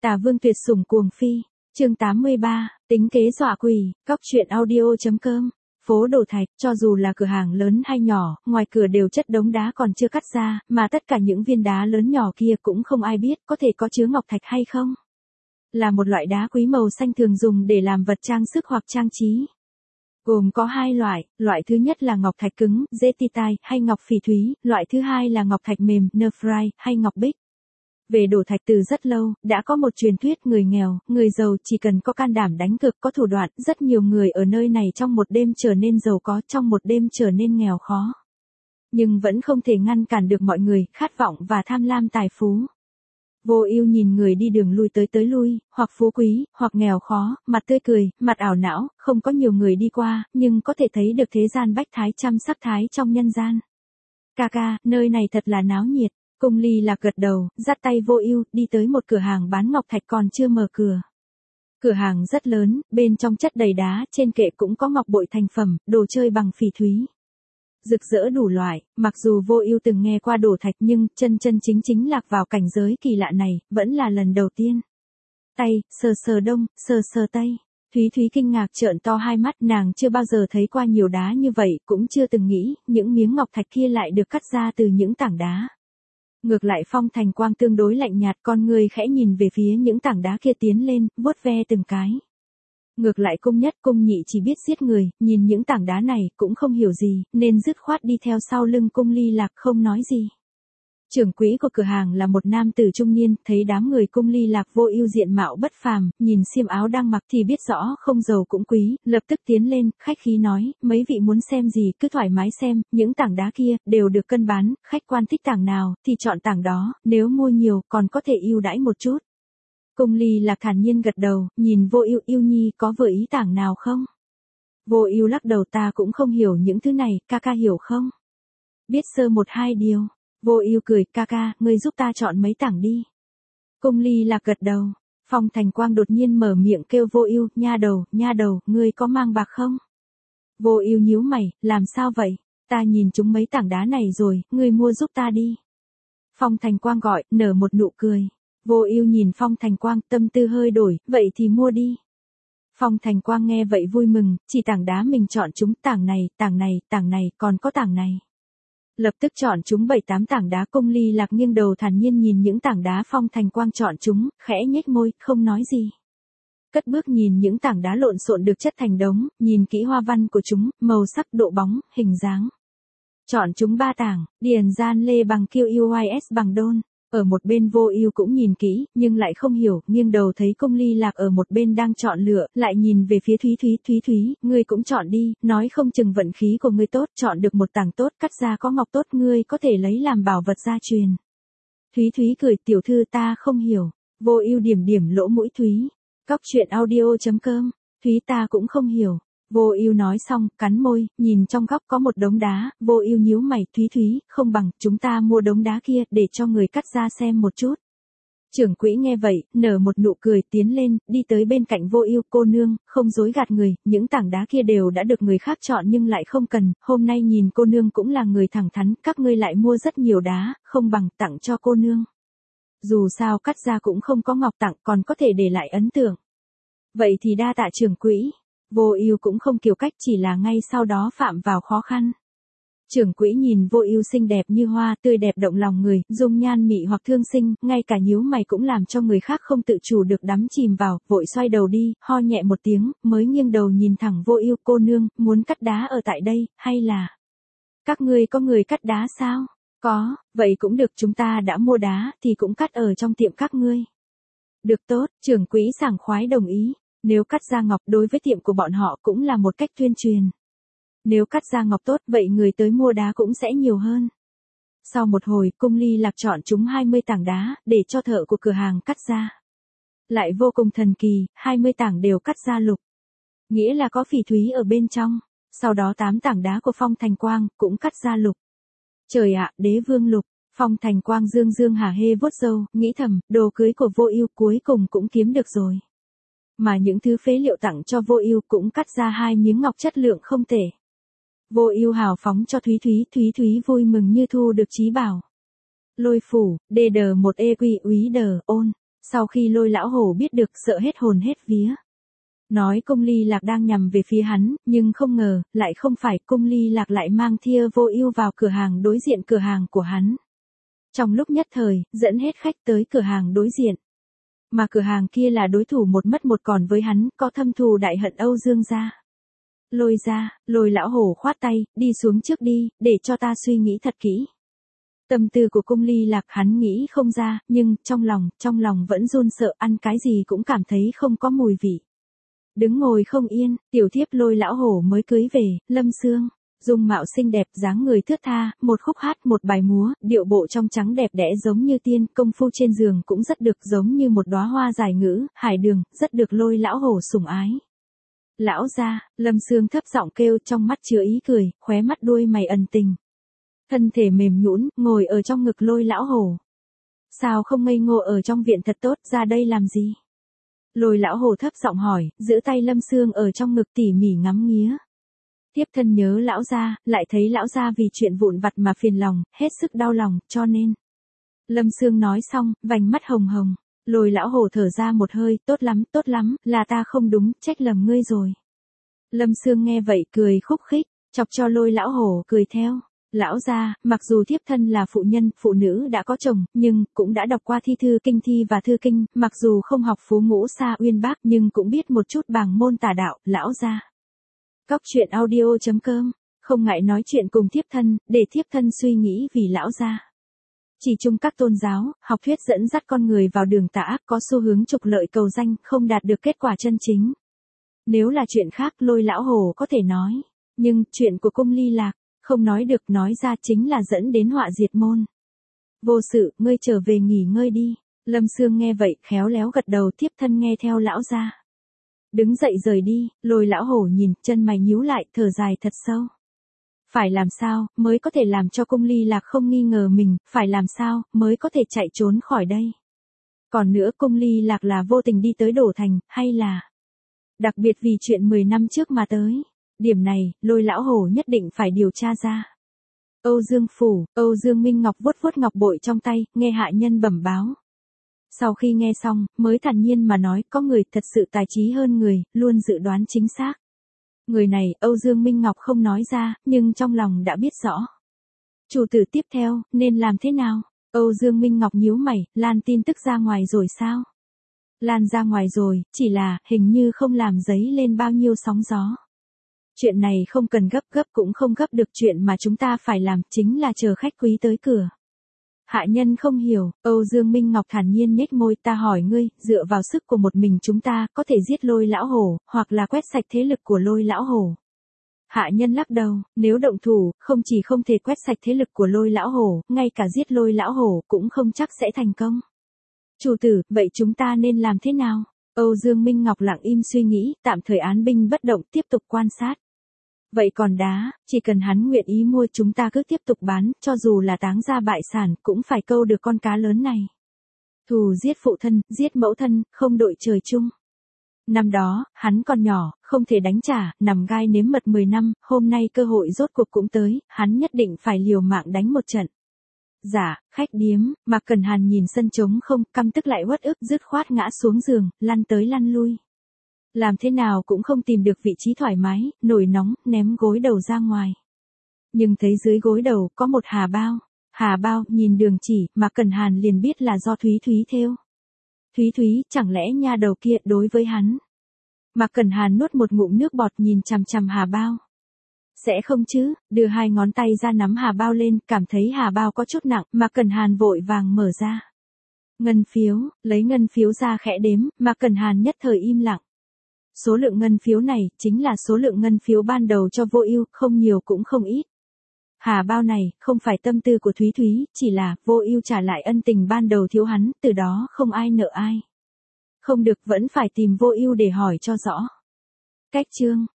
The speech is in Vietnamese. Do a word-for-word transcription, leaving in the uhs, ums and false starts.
Tà Vương tuyệt sủng cuồng phi, chương tám mươi ba, tính kế dọa quỷ, góc truyện audio.com. Phố Đồ Thạch, cho dù là cửa hàng lớn hay nhỏ, ngoài cửa đều chất đống đá còn chưa cắt ra, mà tất cả những viên đá lớn nhỏ kia cũng không ai biết có thể có chứa ngọc thạch hay không. Là một loại đá quý màu xanh thường dùng để làm vật trang sức hoặc trang trí. Gồm có hai loại, loại thứ nhất là ngọc thạch cứng, Zetitite hay ngọc phỉ thúy, loại thứ hai là ngọc thạch mềm, Nephrite hay ngọc bích. Về đổ thạch từ rất lâu, đã có một truyền thuyết người nghèo, người giàu chỉ cần có can đảm đánh cược có thủ đoạn, rất nhiều người ở nơi này trong một đêm trở nên giàu có, trong một đêm trở nên nghèo khó. Nhưng vẫn không thể ngăn cản được mọi người, khát vọng và tham lam tài phú. Vô Ưu nhìn người đi đường lui tới tới lui, hoặc phú quý, hoặc nghèo khó, mặt tươi cười, mặt ảo não, không có nhiều người đi qua, nhưng có thể thấy được thế gian bách thái trăm sắc thái trong nhân gian. Ca ca, nơi này thật là náo nhiệt. Cung Ly Lạc gật đầu, dắt tay Vô Ưu đi tới một cửa hàng bán ngọc thạch còn chưa mở cửa. Cửa hàng rất lớn, bên trong chất đầy đá, trên kệ cũng có ngọc bội thành phẩm, đồ chơi bằng phỉ thúy. Rực rỡ đủ loại, mặc dù Vô Ưu từng nghe qua đổ thạch nhưng chân chân chính chính lạc vào cảnh giới kỳ lạ này, vẫn là lần đầu tiên. Tay, sờ sờ đông, sờ sờ tây. Thúy Thúy kinh ngạc trợn to hai mắt, nàng chưa bao giờ thấy qua nhiều đá như vậy, cũng chưa từng nghĩ, những miếng ngọc thạch kia lại được cắt ra từ những tảng đá. Ngược lại Phong Thành Quang tương đối lạnh nhạt, con người khẽ nhìn về phía những tảng đá kia tiến lên, vuốt ve từng cái. Ngược lại Cung Nhất Cung Nhị chỉ biết giết người, nhìn những tảng đá này cũng không hiểu gì, nên dứt khoát đi theo sau lưng Cung Ly Lạc không nói gì. Trưởng quỹ của cửa hàng là một nam tử trung niên, thấy đám người Cung Ly Lạc Vô Ưu diện mạo bất phàm, nhìn xiêm áo đang mặc thì biết rõ không giàu cũng quý, lập tức tiến lên, khách khí nói, mấy vị muốn xem gì cứ thoải mái xem, những tảng đá kia đều được cân bán, khách quan thích tảng nào thì chọn tảng đó, nếu mua nhiều còn có thể ưu đãi một chút. Cung Ly Lạc thản nhiên gật đầu, nhìn Vô Ưu, Ưu nhi có vừa ý tảng nào không? Vô Ưu lắc đầu, ta cũng không hiểu những thứ này, ca ca hiểu không? Biết sơ một hai điều. Vô Ưu cười, ca ca, ngươi giúp ta chọn mấy tảng đi. Cung Ly Lạc gật đầu. Phong Thành Quang đột nhiên mở miệng kêu Vô Ưu, nha đầu, nha đầu, ngươi có mang bạc không? Vô Ưu nhíu mày, làm sao vậy? Ta nhìn chúng mấy tảng đá này rồi, ngươi mua giúp ta đi. Phong Thành Quang gọi, nở một nụ cười. Vô Ưu nhìn Phong Thành Quang, tâm tư hơi đổi, vậy thì mua đi. Phong Thành Quang nghe vậy vui mừng, chỉ tảng đá mình chọn chúng, tảng này, tảng này, tảng này, còn có tảng này. Lập tức chọn chúng bảy tám tảng đá. Cung Ly Lạc nghiêng đầu thản nhiên nhìn những tảng đá Phong Thành Quang chọn chúng, khẽ nhếch môi, không nói gì. Cất bước nhìn những tảng đá lộn xộn được chất thành đống, nhìn kỹ hoa văn của chúng, màu sắc, độ bóng, hình dáng. Chọn chúng ba tảng, điền gian lê bằng kiêu uys bằng đôn. Ở một bên Vô Ưu cũng nhìn kỹ, nhưng lại không hiểu, nghiêng đầu thấy Cung Ly Lạc ở một bên đang chọn lựa, lại nhìn về phía Thúy Thúy, Thúy Thúy, ngươi cũng chọn đi, nói không chừng vận khí của ngươi tốt, chọn được một tảng tốt, cắt ra có ngọc tốt, ngươi có thể lấy làm bảo vật gia truyền. Thúy Thúy cười, tiểu thư ta không hiểu. Vô Ưu điểm điểm lỗ mũi Thúy. Góc truyện audio.com. Thúy ta cũng không hiểu. Vô Ưu nói xong, cắn môi, nhìn trong góc có một đống đá, Vô Ưu nhíu mày, Thúy Thúy, không bằng chúng ta mua đống đá kia để cho người cắt ra xem một chút. Trưởng quỹ nghe vậy, nở một nụ cười, tiến lên, đi tới bên cạnh Vô Ưu, cô nương, không dối gạt người, những tảng đá kia đều đã được người khác chọn nhưng lại không cần, hôm nay nhìn cô nương cũng là người thẳng thắn, các ngươi lại mua rất nhiều đá, không bằng tặng cho cô nương. Dù sao cắt ra cũng không có ngọc tặng, còn có thể để lại ấn tượng. Vậy thì đa tạ trưởng quỹ. Vô Ưu cũng không kiêu cách, chỉ là ngay sau đó phạm vào khó khăn. Trưởng quỹ nhìn Vô Ưu xinh đẹp như hoa, tươi đẹp động lòng người, dung nhan mị hoặc thương sinh, ngay cả nhíu mày cũng làm cho người khác không tự chủ được đắm chìm vào, vội xoay đầu đi, ho nhẹ một tiếng, mới nghiêng đầu nhìn thẳng Vô Ưu, cô nương, muốn cắt đá ở tại đây, hay là các ngươi có người cắt đá sao? Có, vậy cũng được, chúng ta đã mua đá thì cũng cắt ở trong tiệm các ngươi. Được tốt, trưởng quỹ sảng khoái đồng ý. Nếu cắt ra ngọc đối với tiệm của bọn họ cũng là một cách tuyên truyền. Nếu cắt ra ngọc tốt vậy người tới mua đá cũng sẽ nhiều hơn. Sau một hồi, Cung Ly Lạc chọn chúng hai mươi tảng đá, để cho thợ của cửa hàng cắt ra. Lại vô cùng thần kỳ, hai mươi tảng đều cắt ra lục. Nghĩa là có phỉ thúy ở bên trong. Sau đó tám tảng đá của Phong Thành Quang cũng cắt ra lục. Trời ạ, đế vương lục. Phong Thành Quang dương dương hả hê vuốt râu, nghĩ thầm, đồ cưới của Vô Ưu cuối cùng cũng kiếm được rồi. Mà những thứ phế liệu tặng cho Vô Ưu cũng cắt ra hai miếng ngọc chất lượng không tệ. Vô Ưu hào phóng cho Thúy Thúy, Thúy Thúy vui mừng như thu được chí bảo. Lôi phủ, đê đờ một e quy úy đờ, ôn. Sau khi Lôi lão hổ biết được sợ hết hồn hết vía. Nói cung ly lạc đang nhằm về phía hắn, nhưng không ngờ, lại không phải cung ly lạc lại mang Thia Vô Ưu vào cửa hàng đối diện cửa hàng của hắn. Trong lúc nhất thời, dẫn hết khách tới cửa hàng đối diện. Mà cửa hàng kia là đối thủ một mất một còn với hắn, có thâm thù đại hận Âu Dương gia. Lôi ra, Lôi lão hổ khoát tay, đi xuống trước đi, để cho ta suy nghĩ thật kỹ. Tâm tư của cung ly lạc hắn nghĩ không ra, nhưng trong lòng, trong lòng vẫn run sợ, ăn cái gì cũng cảm thấy không có mùi vị. Đứng ngồi không yên, tiểu thiếp Lôi lão hổ mới cưới về, Lâm Sương, dung mạo xinh đẹp, dáng người thướt tha, một khúc hát một bài múa, điệu bộ trong trắng đẹp đẽ giống như tiên, công phu trên giường cũng rất được giống như một đóa hoa giải ngữ, hải đường, rất được Lôi lão hổ sủng ái. Lão gia, Lâm Sương thấp giọng kêu, trong mắt chứa ý cười, khóe mắt đuôi mày ẩn tình. Thân thể mềm nhũn, ngồi ở trong ngực Lôi lão hổ. Sao không ngây ngô ở trong viện thật tốt, ra đây làm gì? Lôi lão hổ thấp giọng hỏi, giữ tay Lâm Sương ở trong ngực tỉ mỉ ngắm nghía. Thiếp thân nhớ lão gia, lại thấy lão gia vì chuyện vụn vặt mà phiền lòng, hết sức đau lòng, cho nên. Lâm Sương nói xong, vành mắt hồng hồng. Lôi lão hổ thở ra một hơi, tốt lắm, tốt lắm, là ta không đúng, trách lầm ngươi rồi. Lâm Sương nghe vậy cười khúc khích, chọc cho Lôi lão hổ cười theo. Lão gia, mặc dù thiếp thân là phụ nhân, phụ nữ đã có chồng, nhưng cũng đã đọc qua thi thư kinh thi và thư kinh, mặc dù không học phú ngũ xa uyên bác nhưng cũng biết một chút bảng môn tà đạo, lão gia. Cóc truyện audio chấm com, không ngại nói chuyện cùng thiếp thân, để thiếp thân suy nghĩ vì lão gia. Chỉ chung các tôn giáo, học thuyết dẫn dắt con người vào đường tà ác có xu hướng trục lợi cầu danh, không đạt được kết quả chân chính. Nếu là chuyện khác Lôi lão hổ có thể nói, nhưng chuyện của cung ly lạc, không nói được, nói ra chính là dẫn đến họa diệt môn. Vô sự, ngươi trở về nghỉ ngơi đi. Lâm Sương nghe vậy, khéo léo gật đầu, thiếp thân nghe theo lão gia. Đứng dậy rời đi, Lôi lão hổ nhìn, chân mày nhíu lại, thở dài thật sâu. Phải làm sao, mới có thể làm cho cung ly lạc không nghi ngờ mình, phải làm sao, mới có thể chạy trốn khỏi đây. Còn nữa cung ly lạc là vô tình đi tới Đổ Thành, hay là đặc biệt vì chuyện mười năm trước mà tới. Điểm này, Lôi lão hổ nhất định phải điều tra ra. Âu Dương phủ, Âu Dương Minh Ngọc vuốt vuốt ngọc bội trong tay, nghe hạ nhân bẩm báo. Sau khi nghe xong, mới thản nhiên mà nói, có người thật sự tài trí hơn người, luôn dự đoán chính xác. Người này, Âu Dương Minh Ngọc không nói ra, nhưng trong lòng đã biết rõ. Chủ tử tiếp theo, nên làm thế nào? Âu Dương Minh Ngọc nhíu mày, lan tin tức ra ngoài rồi sao? Lan ra ngoài rồi, chỉ là, hình như không làm dấy lên bao nhiêu sóng gió. Chuyện này không cần gấp gấp cũng không gấp được, chuyện mà chúng ta phải làm chính là chờ khách quý tới cửa. Hạ nhân không hiểu, Âu Dương Minh Ngọc thản nhiên nhếch môi, ta hỏi ngươi, dựa vào sức của một mình chúng ta có thể giết Lôi lão hổ, hoặc là quét sạch thế lực của Lôi lão hổ. Hạ nhân lắc đầu, nếu động thủ, không chỉ không thể quét sạch thế lực của Lôi lão hổ, ngay cả giết Lôi lão hổ cũng không chắc sẽ thành công. Chủ tử, vậy chúng ta nên làm thế nào? Âu Dương Minh Ngọc lặng im suy nghĩ, tạm thời án binh bất động, tiếp tục quan sát. Vậy còn đá, chỉ cần hắn nguyện ý mua chúng ta cứ tiếp tục bán, cho dù là táng gia bại sản, cũng phải câu được con cá lớn này. Thù giết phụ thân, giết mẫu thân, không đội trời chung. Năm đó, hắn còn nhỏ, không thể đánh trả, nằm gai nếm mật mười năm, hôm nay cơ hội rốt cuộc cũng tới, hắn nhất định phải liều mạng đánh một trận. Dạ, khách điếm, Mạc Cẩn Hàn nhìn sân trống không, căm tức lại uất ức, dứt khoát ngã xuống giường, lăn tới lăn lui. Làm thế nào cũng không tìm được vị trí thoải mái, nổi nóng, ném gối đầu ra ngoài. Nhưng thấy dưới gối đầu, có một hà bao. Hà bao, nhìn đường chỉ, Mạc Cẩn Hàn liền biết là do Thúy Thúy thêu. Thúy Thúy, chẳng lẽ nha đầu kia đối với hắn. Mạc Cẩn Hàn nuốt một ngụm nước bọt nhìn chằm chằm hà bao. Sẽ không chứ, đưa hai ngón tay ra nắm hà bao lên, cảm thấy hà bao có chút nặng, Mạc Cẩn Hàn vội vàng mở ra. Ngân phiếu, lấy ngân phiếu ra khẽ đếm, Mạc Cẩn Hàn nhất thời im lặng. Số lượng ngân phiếu này, chính là số lượng ngân phiếu ban đầu cho Vô Ưu, không nhiều cũng không ít. Hà bao này, không phải tâm tư của Thúy Thúy, chỉ là, Vô Ưu trả lại ân tình ban đầu thiếu hắn, từ đó không ai nợ ai. Không được, vẫn phải tìm Vô Ưu để hỏi cho rõ. Cách chương